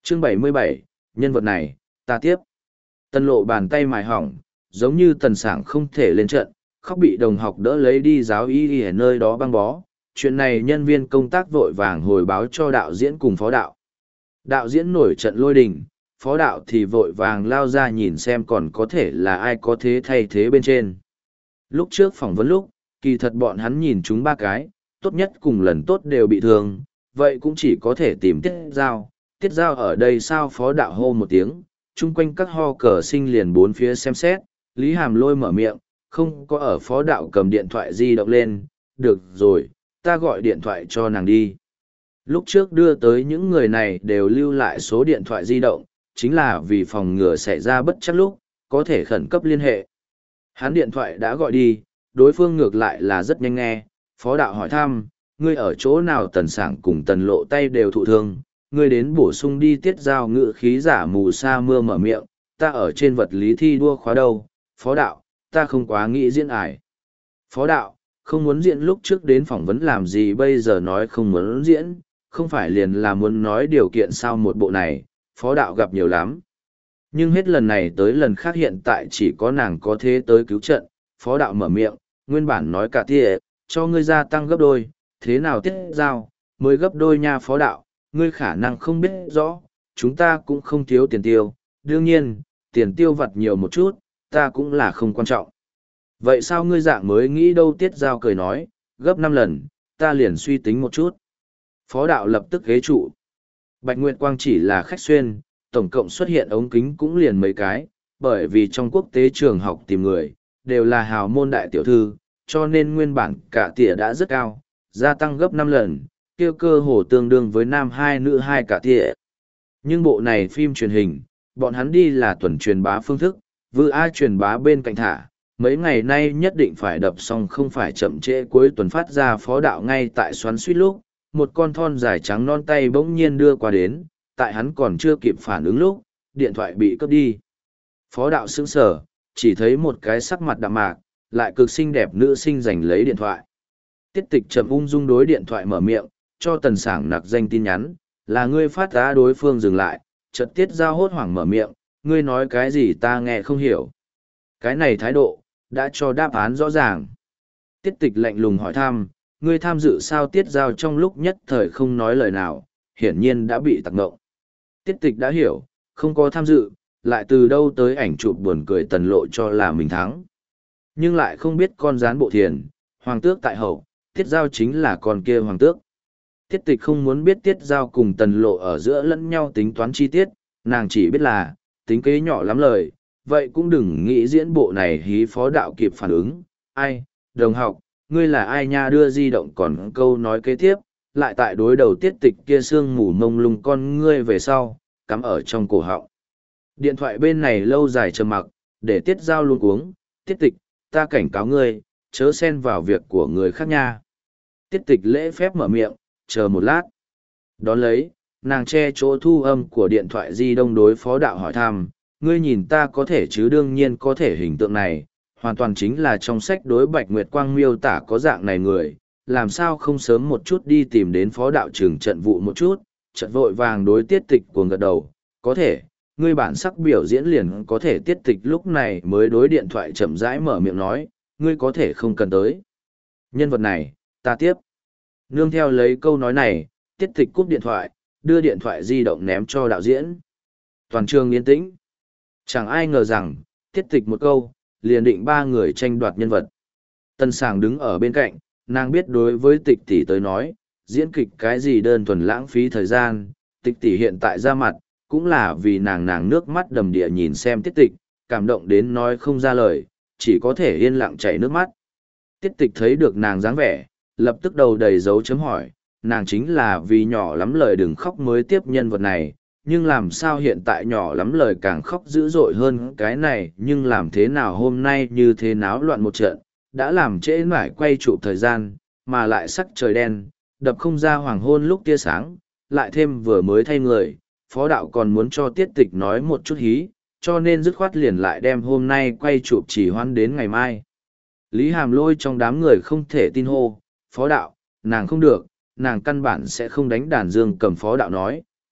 Chương 77, nhân vật này, ta tiếp. Tần lộ bàn tay mài hỏng, giống như tần sảng không thể lên trận, khóc bị đồng học đỡ lấy đi giáo y ở nơi đó băng bó. Chuyện này nhân viên công tác vội vàng hồi báo cho đạo diễn cùng phó đạo. Đạo diễn nổi trận lôi đình, phó đạo thì vội vàng lao ra nhìn xem còn có thể là ai có thế thay thế bên trên. Lúc trước phỏng vấn lúc, kỳ thật bọn hắn nhìn chúng ba cái, tốt nhất cùng lần tốt đều bị thương, vậy cũng chỉ có thể tìm Tiết Giao. Tiết Giao ở đây sao phó đạo hô một tiếng, chung quanh các ho cờ sinh liền bốn phía xem xét, Lý Hàm Lôi mở miệng, không có ở phó đạo cầm điện thoại di động lên, được rồi, ta gọi điện thoại cho nàng đi. Lúc trước đưa tới những người này đều lưu lại số điện thoại di động, chính là vì phòng ngừa xảy ra bất chắc lúc, có thể khẩn cấp liên hệ. Hắn điện thoại đã gọi đi, đối phương ngược lại là rất nhanh nghe, phó đạo hỏi thăm, ngươi ở chỗ nào tần sảng cùng tần lộ tay đều thụ thương, ngươi đến bổ sung đi Tiết Giao ngự khí giả mù sa mưa mở miệng, ta ở trên vật lý thi đua khóa đâu, phó đạo, ta không quá nghĩ diễn ải. Phó đạo, không muốn diễn lúc trước đến phỏng vấn làm gì bây giờ nói không muốn diễn, không phải liền là muốn nói điều kiện sao một bộ này, phó đạo gặp nhiều lắm. Nhưng hết lần này tới lần khác hiện tại chỉ có nàng có thế tới cứu trận, phó đạo mở miệng, nguyên bản nói cả tia, cho ngươi gia tăng gấp đôi, thế nào Tiết Giao, mới gấp đôi nha phó đạo, ngươi khả năng không biết rõ, chúng ta cũng không thiếu tiền tiêu, đương nhiên, tiền tiêu vặt nhiều một chút, ta cũng là không quan trọng. Vậy sao ngươi dạng mới nghĩ đâu Tiết Giao cười nói, gấp 5 lần, ta liền suy tính một chút. Phó đạo lập tức ghế trụ. Bạch Nguyệt Quang chỉ là khách xuyên, tổng cộng xuất hiện ống kính cũng liền mấy cái, bởi vì trong quốc tế trường học tìm người, đều là hào môn đại tiểu thư, cho nên nguyên bản cả tỉa đã rất cao, gia tăng gấp 5 lần, kêu cơ hồ tương đương với nam 2 nữ 2 cả tỉa. Nhưng bộ này phim truyền hình, bọn hắn đi là tuần truyền bá phương thức, vừa ai truyền bá bên cạnh thả, mấy ngày nay nhất định phải đập xong không phải chậm trễ cuối tuần phát ra phó đạo ngay tại xoắn suýt lúc, một con thon dài trắng non tay bỗng nhiên đưa qua đến, tại hắn còn chưa kịp phản ứng lúc, điện thoại bị cướp đi. Phó đạo sững sờ, chỉ thấy một cái sắc mặt đạm mạc, lại cực xinh đẹp nữ sinh giành lấy điện thoại. Tiết Tịch chậm ung dung đối điện thoại mở miệng, cho Tần Sảng nặc danh tin nhắn, là ngươi phát ra đối phương dừng lại, chợt Tiết Giao hốt hoảng mở miệng, ngươi nói cái gì ta nghe không hiểu. Cái này thái độ, đã cho đáp án rõ ràng. Tiết Tịch lạnh lùng hỏi thăm, ngươi tham dự sao Tiết Giao trong lúc nhất thời không nói lời nào, hiển nhiên đã bị tặc ngộng. Tiết Tịch đã hiểu, không có tham dự, lại từ đâu tới ảnh chụp buồn cười tần lộ cho là mình thắng. Nhưng lại không biết con rán bộ thiền, hoàng tước tại hậu, Tiết Giao chính là con kia hoàng tước. Tiết Tịch không muốn biết Tiết Giao cùng tần lộ ở giữa lẫn nhau tính toán chi tiết, nàng chỉ biết là, tính kế nhỏ lắm lời, vậy cũng đừng nghĩ diễn bộ này hí phó đạo kịp phản ứng. Ai, đồng học, ngươi là ai nha đưa di động còn câu nói kế tiếp, lại tại đối đầu Tiết Tịch kia sương mù mông lung con ngươi về sau, cắm ở trong cổ họng. Điện thoại bên này lâu dài trầm mặc, để Tiết Giao luôn uống, Tiết Tịch, ta cảnh cáo ngươi, chớ xen vào việc của người khác nha. Tiết Tịch lễ phép mở miệng, chờ một lát. Đón lấy, nàng che chỗ thu âm của điện thoại di động đối phó đạo hỏi thăm, ngươi nhìn ta có thể chứ đương nhiên có thể hình tượng này, hoàn toàn chính là trong sách đối Bạch Nguyệt Quang miêu tả có dạng này người, làm sao không sớm một chút đi tìm đến phó đạo trưởng trận vụ một chút, trận vội vàng đối Tiết Tịch cuồng gật đầu, có thể, ngươi bản sắc biểu diễn liền có thể. Tiết Tịch lúc này mới đối điện thoại chậm rãi mở miệng nói, ngươi có thể không cần tới. Nhân vật này, ta tiếp. Nương theo lấy câu nói này, Tiết Tịch cúp điện thoại, đưa điện thoại di động ném cho đạo diễn. Toàn trường yên tĩnh. Chẳng ai ngờ rằng, Tiết Tịch một câu, liền định ba người tranh đoạt nhân vật. Tân Sảng đứng ở bên cạnh, nàng biết đối với Tịch tỷ tới nói, diễn kịch cái gì đơn thuần lãng phí thời gian, Tịch tỷ hiện tại ra mặt, cũng là vì nàng nước mắt đầm địa nhìn xem Tiết Tịch, cảm động đến nói không ra lời, chỉ có thể yên lặng chảy nước mắt. Tiết Tịch thấy được nàng dáng vẻ, lập tức đầu đầy dấu chấm hỏi, nàng chính là vì nhỏ lắm lời đừng khóc mới tiếp nhân vật này, nhưng làm sao hiện tại nhỏ lắm lời càng khóc dữ dội hơn cái này, nhưng làm thế nào hôm nay như thế náo loạn một trận, đã làm trễ mãi quay chụp thời gian, mà lại sắc trời đen, đập không ra hoàng hôn lúc tia sáng, lại thêm vừa mới thay người, phó đạo còn muốn cho Tiết Tịch nói một chút hí, cho nên dứt khoát liền lại đem hôm nay quay chụp chỉ hoãn đến ngày mai. Lý Hàm Lôi trong đám người không thể tin hô, phó đạo, nàng không được, nàng căn bản sẽ không đánh đàn dương cầm phó đạo nói,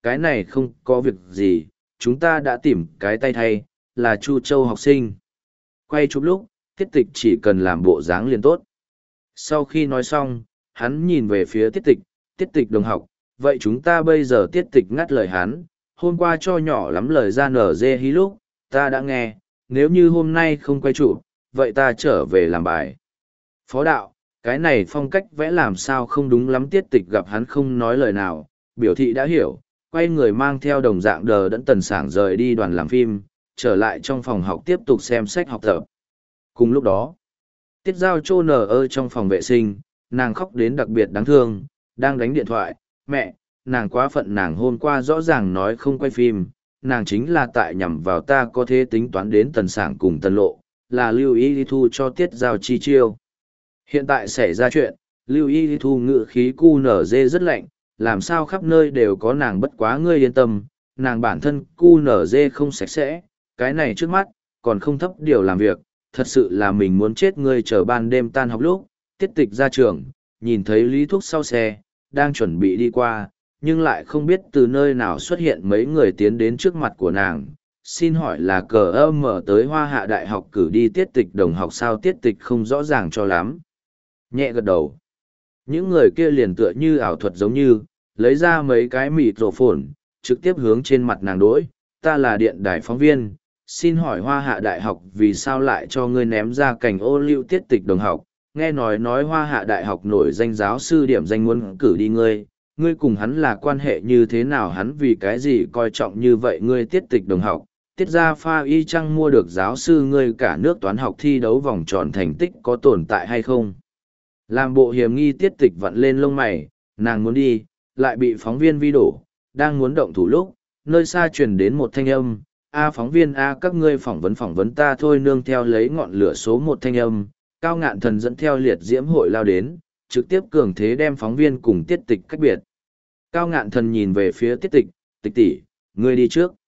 cái này không có việc gì, chúng ta đã tìm cái tay thay, là Chu Châu học sinh. Quay chụp lúc, tiết tịch chỉ cần làm bộ dáng liền tốt. Sau khi nói xong, hắn nhìn về phía tiết tịch đồng học, vậy chúng ta bây giờ tiết tịch ngắt lời hắn, hôm qua cho nhỏ lắm lời ra nở dê hí lúc, ta đã nghe, nếu như hôm nay không quay chụp, vậy ta trở về làm bài. Phó đạo, cái này phong cách vẽ làm sao không đúng lắm, tiết tịch gặp hắn không nói lời nào, biểu thị đã hiểu, quay người mang theo đồng dạng đờ đẫn Tần Sảng rời đi đoàn làm phim, trở lại trong phòng học tiếp tục xem sách học tập. Cùng lúc đó, Tiết Giao trô nở trong phòng vệ sinh, nàng khóc đến đặc biệt đáng thương, đang đánh điện thoại, mẹ, nàng quá phận, nàng hôm qua rõ ràng nói không quay phim, nàng chính là tại nhằm vào ta, có thể tính toán đến Tần Sảng cùng Tần Lộ, là Lưu Y Thu cho Tiết Giao chi chiêu. Hiện tại xảy ra chuyện, Lưu Y Thu ngự khí cu nở dê rất lạnh, làm sao khắp nơi đều có nàng, bất quá ngươi yên tâm, nàng bản thân cu nở dê không sạch sẽ, cái này trước mắt, còn không thấp điều làm việc, thật sự là mình muốn chết. Ngươi chờ ban đêm tan học lúc, tiết tịch ra trường, nhìn thấy Lý Thúc sau xe, đang chuẩn bị đi qua, nhưng lại không biết từ nơi nào xuất hiện mấy người tiến đến trước mặt của nàng. Xin hỏi là cờ âm mở tới Hoa Hạ Đại học cử đi tiết tịch đồng học sao? Tiết tịch không rõ ràng cho lắm. Nhẹ gật đầu. Những người kia liền tựa như ảo thuật giống như, lấy ra mấy cái mịt rổ phồn, trực tiếp hướng trên mặt nàng đỗi. Ta là điện đài phóng viên, xin hỏi Hoa Hạ Đại học vì sao lại cho ngươi ném ra cảnh ô liu tiết tịch đồng học? Nghe nói Hoa Hạ Đại học nổi danh giáo sư điểm danh muốn cử đi ngươi, ngươi cùng hắn là quan hệ như thế nào? Hắn vì cái gì coi trọng như vậy ngươi? Tiết tịch đồng học, Tiết Gia Pha y chăng mua được giáo sư ngươi? Cả nước toán học thi đấu vòng tròn thành tích có tồn tại hay không? Làm bộ hiểm nghi, tiết tịch vặn lên lông mày, nàng muốn đi, lại bị phóng viên vi đổ, đang muốn động thủ lúc, nơi xa truyền đến một thanh âm, a phóng viên a, các ngươi phỏng vấn ta thôi. Nương theo lấy ngọn lửa số một thanh âm, Cao Ngạn Thần dẫn theo liệt diễm hội lao đến, trực tiếp cường thế đem phóng viên cùng tiết tịch cách biệt. Cao Ngạn Thần nhìn về phía tiết tịch, tịch tỷ, ngươi đi trước.